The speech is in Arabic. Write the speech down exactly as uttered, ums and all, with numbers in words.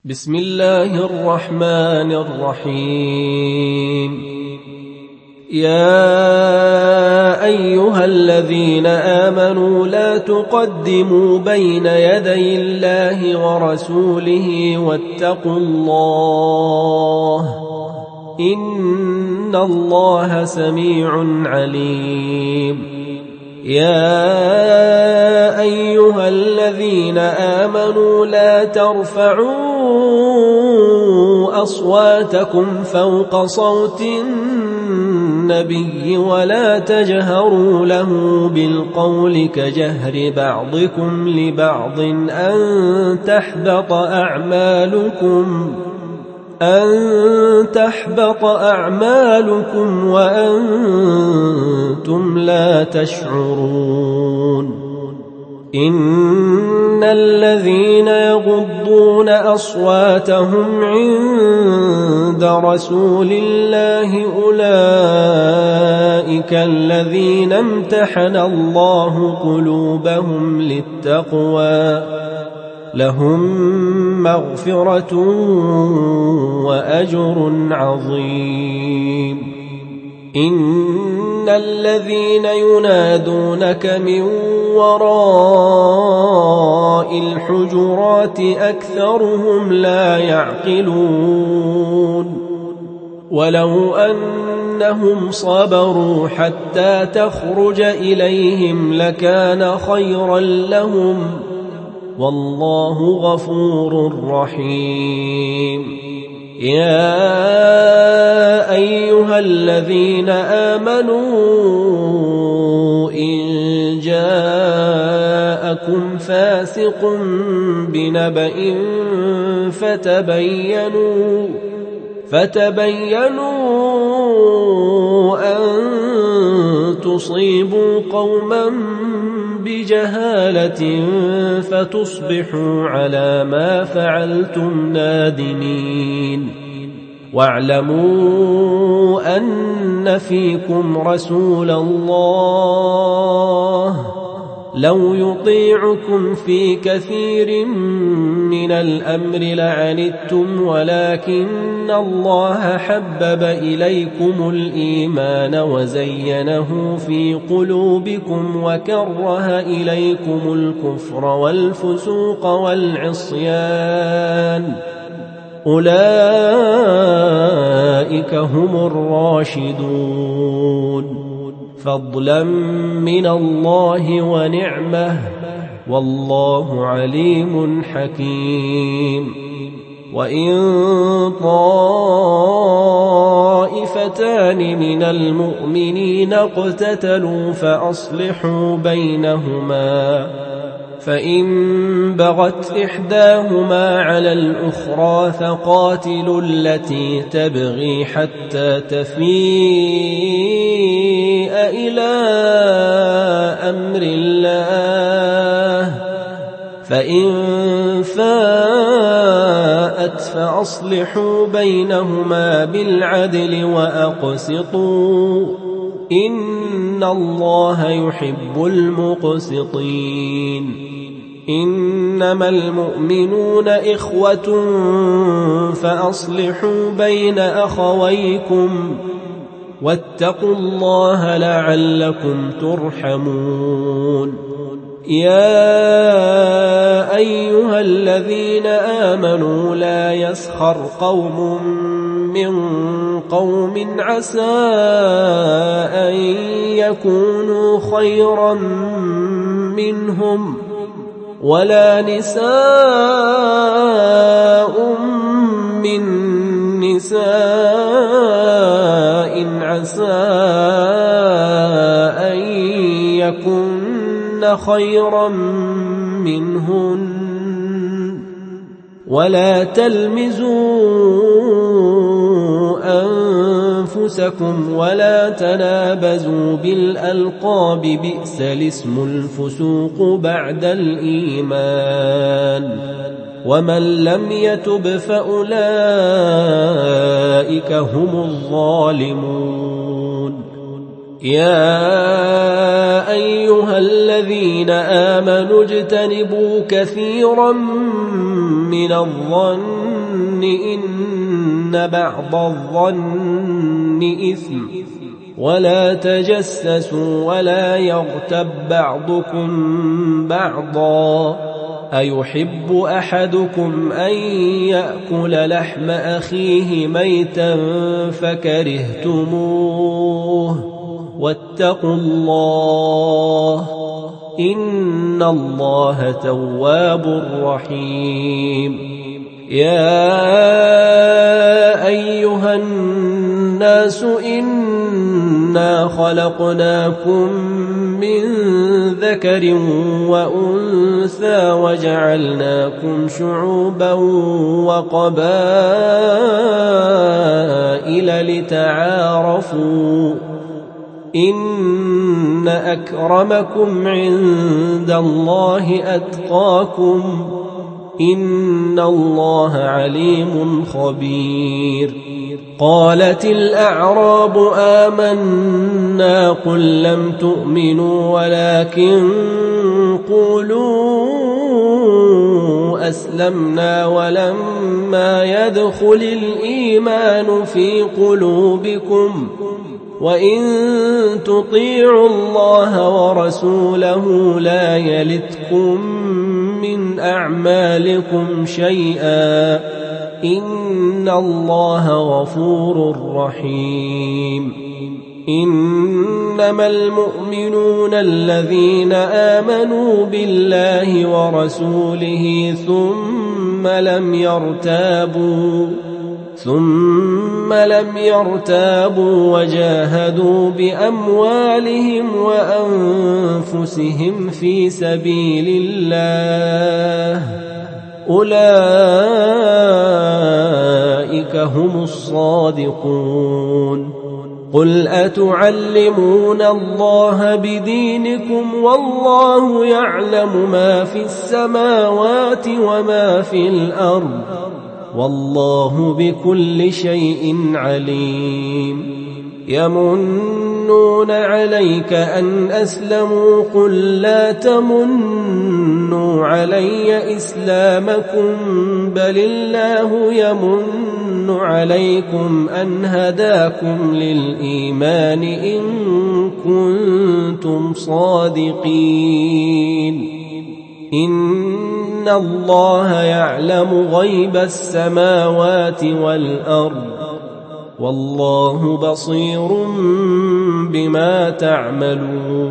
بسم الله الرحمن الرحيم. يا أيها الذين آمنوا لا تقدموا بين يدي الله ورسوله واتقوا الله إن الله سميع عليم. يا أيها الذين آمنوا لا ترفعوا أصواتكم فوق صوت النبي ولا تجهروا له بالقول كجهر بعضكم لبعض أن تحبط أعمالكم أن تحبط أعمالكم وأنتم لا تشعرون. إن الذين يغضون أصواتهم عند رسول الله أولئك الذين امتحن الله قلوبهم للتقوى لهم مغفرة وأجر عظيم. إن الذين ينادونك من وراء الحجرات أكثرهم لا يعقلون. ولو أنهم صبروا حتى تخرج إليهم لكان خيرا لهم والله غفور رحيم. يا أيها الذين آمنوا إن جاءكم فاسق بنبأ فتبينوا فتبينوا أن تصيبوا قوما بجهالة فتصبحوا على ما فعلتم نادمين. واعلموا أن فيكم رسول الله لو يطيعكم في كثير من الأمر لعنتم ولكن الله حبب إليكم الإيمان وزينه في قلوبكم وكره إليكم الكفر والفسوق والعصيان أولئك هم الراشدون فضلا من الله ونعمه والله عليم حكيم. وإن طائفتان من المؤمنين اقتتلوا فأصلحوا بينهما فإن بغت إحداهما على الأخرى فقاتلوا التي تبغي حتى تفيء إلى أمر الله فإن فاءت فأصلحوا بينهما بالعدل وأقسطوا إن الله يحب المقسطين. إنما المؤمنون إخوة فأصلحوا بين أخويكم واتقوا الله لعلكم ترحمون. يا أيها الذين آمنوا لا يسخر قوم من قوم عسى أن يكونوا خيرا منهم ولا نساء من نساء عسى أن يكن خيرا منهن ولا تلمزوا أنفسكم ولا تنابزوا بالألقاب بئس الاسم الفسوق بعد الإيمان ومن لم يتب فأولئك هم الظالمون. يا أيها الذين آمنوا اجتنبوا كثيرا من الظن إن بعض الظن إثم ولا تجسسوا ولا يغتب بعضكم بعضا أيحب أحدكم أن يأكل لحم أخيه ميتا فكرهتموه واتقوا الله إن الله تواب رحيم يا أيها الناس إنا خلقناكم من ذكر وأنثى وجعلناكم شعوبا وقبائل لتعارفوا إن أكرمكم عند الله أتقاكم إن الله عليم خبير قالت الأعراب آمنا قل لم تؤمنوا ولكن قولوا أسلمنا ولما يدخل الإيمان في قلوبكم وإن تطيعوا الله ورسوله لا يلتكم من أعمالكم شيئا إن الله غفور رحيم إنما المؤمنون الذين آمنوا بالله ورسوله ثم لم يرتابوا ثم لم يرتابوا وجاهدوا بأموالهم وأنفسهم في سبيل الله أولئك هم الصادقون قل أتعلمون الله بدينكم والله يعلم ما في السماوات وما في الأرض والله بكل شيء عليم يمنون عليك أن أسلموا قل لا تمنوا علي إسلامكم بل الله يمن عليكم أن هداكم للإيمان إن كنتم صادقين إن الله يعلم غيب السماوات والأرض والله بصير بما تعملون